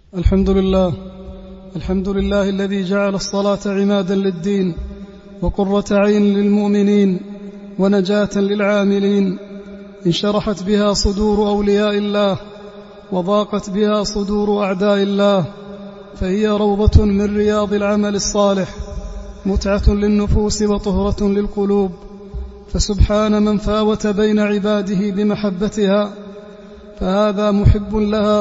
الحمد لله الذي جعل الصلاة عمادا للدين وقرة عين للمؤمنين ونجاة للعاملين، انشرحت بها صدور أولياء الله وضاقت بها صدور أعداء الله، فهي روضة من رياض العمل الصالح، متعة للنفوس وطهرة للقلوب. فسبحان من فاوت بين عباده بمحبتها، فهذا محب لها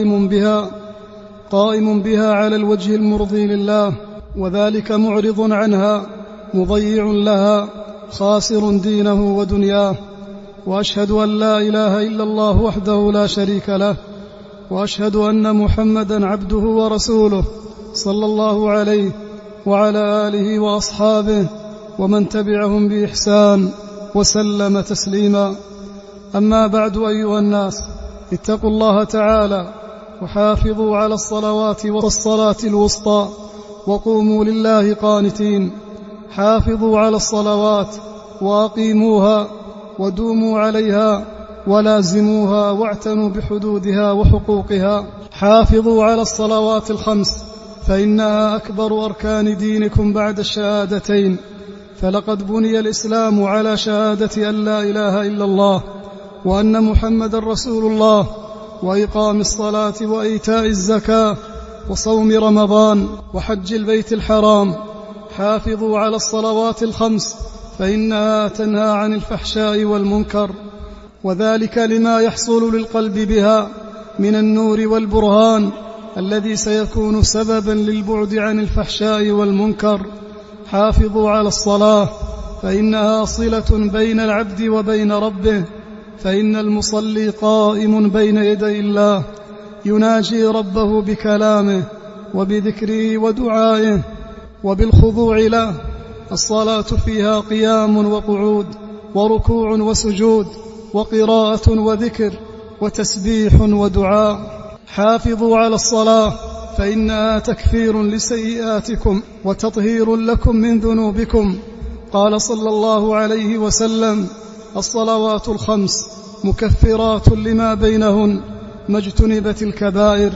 قائم بها على الوجه المرضي لله، وذلك معرض عنها مضيع لها خاسر دينه ودنياه. وأشهد أن لا إله إلا الله وحده لا شريك له، وأشهد أن محمدا عبده ورسوله صلى الله عليه وعلى آله وأصحابه ومن تبعهم بإحسان وسلم تسليما. أما بعد، أيها الناس، اتقوا الله تعالى وحافظوا على الصلوات والصلاة الوسطى وقوموا لله قانتين. حافظوا على الصلوات وأقيموها ودوموا عليها ولازموها واعتنوا بحدودها وحقوقها. حافظوا على الصلوات الخمس، فإنها أكبر أركان دينكم بعد الشهادتين، فلقد بني الإسلام على شهادة أن لا إله إلا الله وأن محمدا رسول الله، وإقام الصلاة وإيتاء الزكاة وصوم رمضان وحج البيت الحرام. حافظوا على الصلوات الخمس، فإنها تنهى عن الفحشاء والمنكر، وذلك لما يحصل للقلب بها من النور والبرهان الذي سيكون سببا للبعد عن الفحشاء والمنكر. حافظوا على الصلاة، فإنها صلة بين العبد وبين ربه، فإن المصلي قائم بين يدي الله يناجي ربه بكلامه وبذكره ودعائه وبالخضوع له. الصلاة فيها قيام وقعود وركوع وسجود وقراءة وذكر وتسبيح ودعاء. حافظوا على الصلاة، فإنها تكفير لسيئاتكم وتطهير لكم من ذنوبكم. قال صلى الله عليه وسلم: الصلوات الخمس مكفرات لما بينهن ما اجتنبت الكبائر.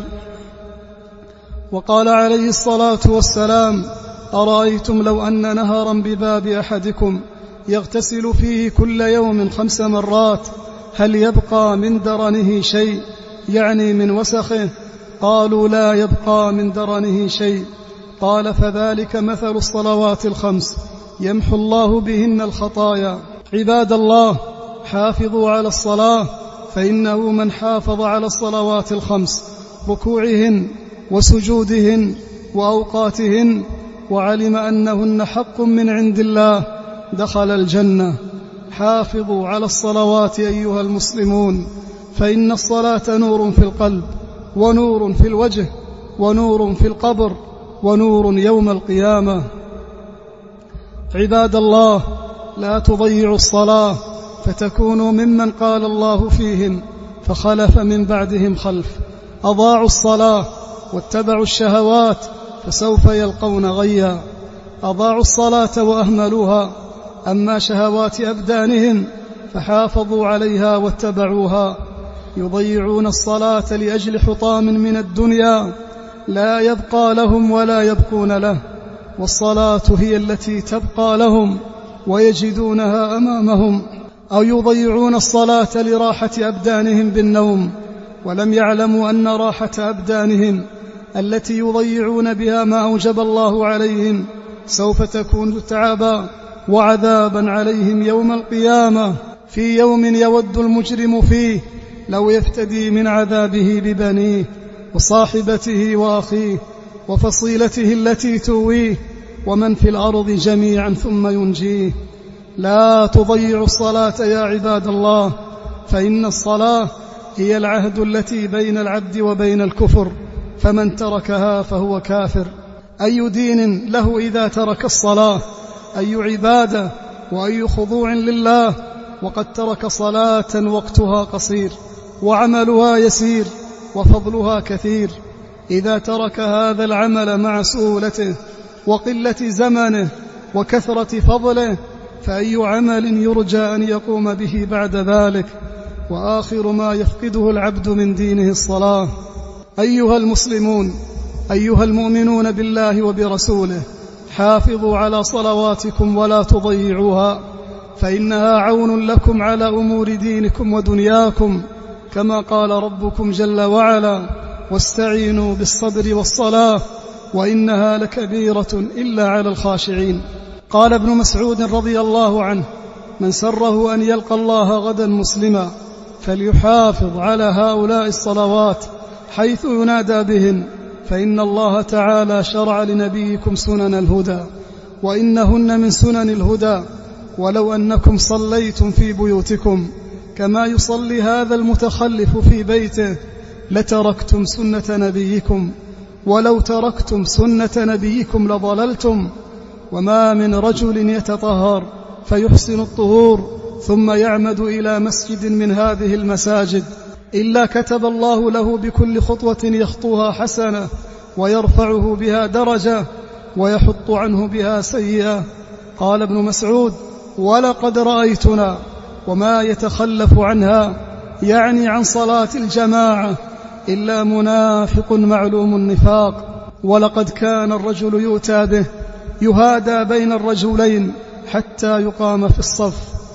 وقال عليه الصلاة والسلام: أرأيتم لو أن نهرا بباب أحدكم يغتسل فيه كل يوم 5 مرات هل يبقى من درنه شيء؟ يعني من وسخه. قالوا: لا يبقى من درنه شيء. قال: فذلك مثل الصلوات الخمس يمحو الله بهن الخطايا. عباد الله، حافظوا على الصلاة، فإنه من حافظ على الصلوات الخمس، ركوعهن وسجودهن وأوقاتهن، وعلم أنهن حق من عند الله، دخل الجنة. حافظوا على الصلوات أيها المسلمون، فإن الصلاة نور في القلب ونور في الوجه ونور في القبر ونور يوم القيامة. عباد الله، لا تضيعوا الصلاة فتكونوا ممن قال الله فيهم: فخلف من بعدهم خلف أضاعوا الصلاة واتبعوا الشهوات فسوف يلقون غيا. أضاعوا الصلاة وأهملوها، أما شهوات أبدانهم فحافظوا عليها واتبعوها. يضيعون الصلاة لأجل حطام من الدنيا لا يبقى لهم ولا يبقون له، والصلاة هي التي تبقى لهم ويجدونها أمامهم. أو يضيعون الصلاة لراحة أبدانهم بالنوم، ولم يعلموا أن راحة أبدانهم التي يضيعون بها ما أوجب الله عليهم سوف تكون تعبا وعذابا عليهم يوم القيامة، في يوم يود المجرم فيه لو يفتدي من عذابه ببنيه وصاحبته وأخيه وفصيلته التي تويه ومن في الأرض جميعا ثم ينجيه. لا تضيعوا الصلاة يا عباد الله، فإن الصلاة هي العهد التي بين العبد وبين الكفر، فمن تركها فهو كافر. أي دين له إذا ترك الصلاة؟ أي عبادة وأي خضوع لله وقد ترك صلاة وقتها قصير وعملها يسير وفضلها كثير؟ إذا ترك هذا العمل مع سهولته وقلة زمنه وكثرة فضله، فأي عمل يرجى أن يقوم به بعد ذلك؟ وآخر ما يفقده العبد من دينه الصلاة. أيها المسلمون، أيها المؤمنون بالله وبرسوله، حافظوا على صلواتكم ولا تضيعوها، فإنها عون لكم على أمور دينكم ودنياكم، كما قال ربكم جل وعلا: واستعينوا بالصبر والصلاة وإنها لكبيرة إلا على الخاشعين. قال ابن مسعود رضي الله عنه: من سره أن يلقى الله غدا مسلما فليحافظ على هؤلاء الصلوات حيث ينادى بهن، فإن الله تعالى شرع لنبيكم سنن الهدى، وإنهن من سنن الهدى، ولو أنكم صليتم في بيوتكم كما يصلي هذا المتخلف في بيته لتركتم سنة نبيكم، ولو تركتم سنة نبيكم لضللتم. وما من رجل يتطهر فيحسن الطهور ثم يعمد إلى مسجد من هذه المساجد إلا كتب الله له بكل خطوة يخطوها حسنة، ويرفعه بها درجة، ويحط عنه بها سيئة. قال ابن مسعود: ولقد رأيتنا وما يتخلف عنها، يعني عن صلاة الجماعة، إلا منافق معلوم النفاق. ولقد كان الرجل يؤتى به يهادى بين الرجلين حتى يقام في الصف.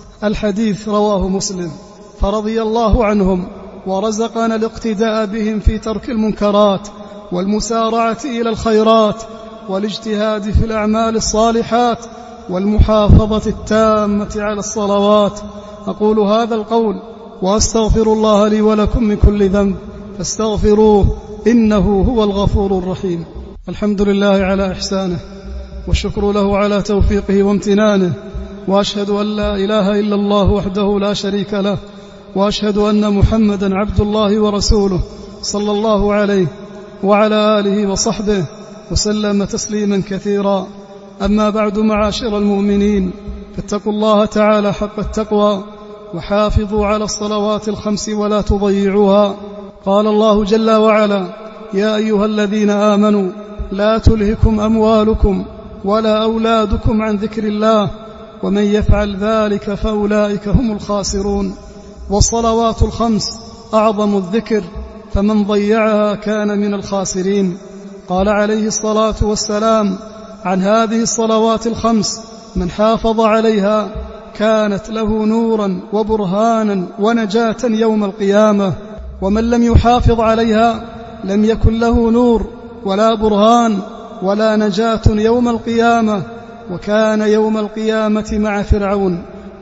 الحديث رواه مسلم. فرضي الله عنهم ورزقنا الاقتداء بهم في ترك المنكرات والمسارعة إلى الخيرات والاجتهاد في الأعمال الصالحات والمحافظة التامة على الصلوات. أقول هذا القول وأستغفر الله لي ولكم من كل ذنب فاستغفروه إنه هو الغفور الرحيم. الحمد لله على إحسانه، والشكر له على توفيقه وامتنانه، وأشهد أن لا إله إلا الله وحده لا شريك له، وأشهد أن محمدا عبد الله ورسوله صلى الله عليه وعلى آله وصحبه وسلم تسليما كثيرا. أما بعد، معاشر المؤمنين، فاتقوا الله تعالى حق التقوى وحافظوا على الصلوات الخمس ولا تضيعوها. قال الله جل وعلا: يا أيها الذين آمنوا لا تلهكم أموالكم ولا أولادكم عن ذكر الله ومن يفعل ذلك فأولئك هم الخاسرون. والصلوات الخمس أعظم الذكر، فمن ضيعها كان من الخاسرين. قال عليه الصلاة والسلام عن هذه الصلوات الخمس: من حافظ عليها كانت له نورا وبرهانا ونجاة يوم القيامة، ومن لم يحافظ عليها لم يكن له نور ولا برهان ولا نجاة يوم القيامة، وكان يوم القيامة مع فرعون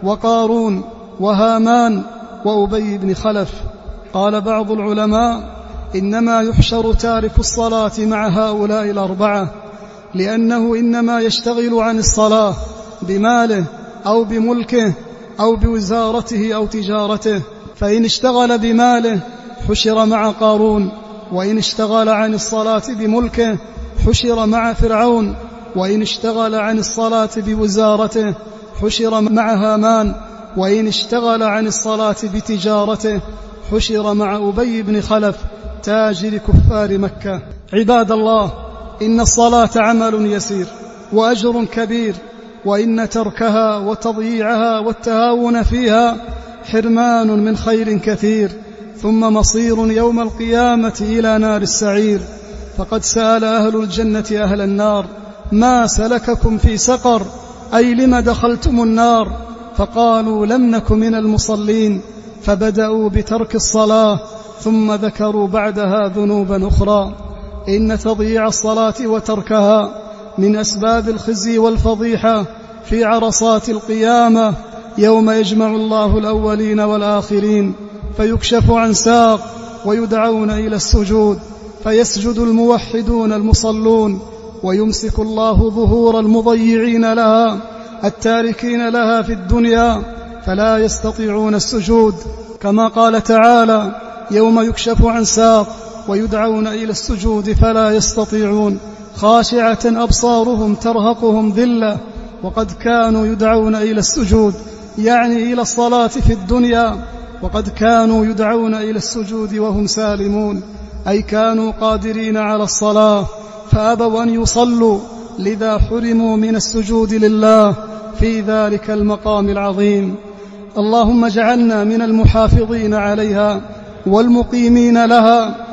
وقارون وهامان وأبي بن خلف. قال بعض العلماء: إنما يحشر تارك الصلاة مع هؤلاء الأربعة، لأنه إنما يشتغل عن الصلاة بماله أو بملكه أو بوزارته أو تجارته، فإن اشتغل بماله حشر مع قارون، وإن اشتغل عن الصلاة بملكه حشر مع فرعون، وإن اشتغل عن الصلاة بوزارته حشر مع هامان، وإن اشتغل عن الصلاة بتجارته حشر مع أبي بن خلف تاجر كفار مكة. عباد الله، إن الصلاة عمل يسير وأجر كبير، وإن تركها وتضييعها والتهاون فيها حرمان من خير كثير، ثم مصير يوم القيامة إلى نار السعير. فقد سأل أهل الجنة أهل النار: ما سلككم في سقر؟ أي لم دخلتم النار؟ فقالوا: لم نك من المصلين. فبدأوا بترك الصلاة، ثم ذكروا بعدها ذنوبا أخرى. إن تضييع الصلاة وتركها من أسباب الخزي والفضيحة في عرصات القيامة، يوم يجمع الله الأولين والآخرين فيكشف عن ساق ويدعون إلى السجود، فيسجد الموحدون المصلون، ويمسك الله ظهور المضيعين لها التاركين لها في الدنيا، فلا يستطيعون السجود. كما قال تعالى: يوم يكشف عن ساق ويدعون إلى السجود فلا يستطيعون، خاشعة أبصارهم ترهقهم ذلة وقد كانوا يدعون إلى السجود، يعني إلى الصلاة في الدنيا، وقد كانوا يدعون إلى السجود وهم سالمون، أي كانوا قادرين على الصلاة فأبوا أن يصلوا، لذا حرموا من السجود لله في ذلك المقام العظيم. اللهم اجعلنا من المحافظين عليها والمقيمين لها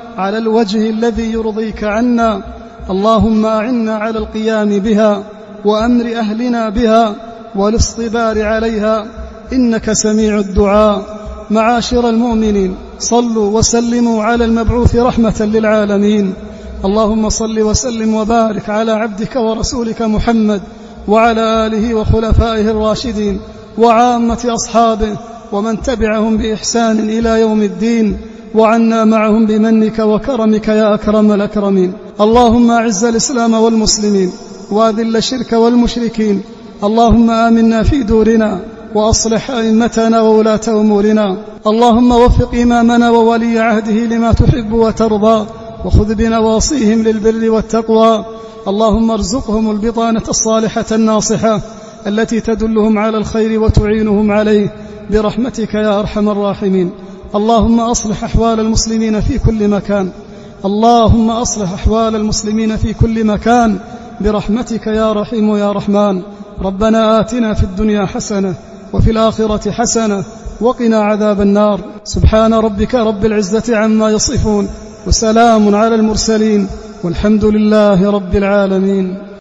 على الوجه الذي يرضيك عنا. اللهم أعنا على القيام بها وأمر أهلنا بها والاصطبار عليها، إنك سميع الدعاء. معاشر المؤمنين، صلوا وسلموا على المبعوث رحمة للعالمين. اللهم صل وسلم وبارك على عبدك ورسولك محمد وعلى آله وخلفائه الراشدين وعامة أصحابه ومن تبعهم بإحسان إلى يوم الدين، وعنا معهم بمنك وكرمك يا أكرم الأكرمين. اللهم أعز الإسلام والمسلمين وأذل الشرك والمشركين. اللهم آمنا في دورنا وأصلح أئمتنا وولاة أمورنا. اللهم وفق إمامنا وولي عهده لما تحب وترضى، وخذ بنواصيهم للبر والتقوى. اللهم ارزقهم البطانة الصالحة الناصحة التي تدلهم على الخير وتعينهم عليه برحمتك يا أرحم الراحمين. اللهم أصلح أحوال المسلمين في كل مكان. اللهم أصلح أحوال المسلمين في كل مكان برحمتك يا رحيم يا رحمن. ربنا آتنا في الدنيا حسنة وفي الآخرة حسنة وقنا عذاب النار. سبحان ربك رب العزة عما يصفون، وسلام على المرسلين، والحمد لله رب العالمين.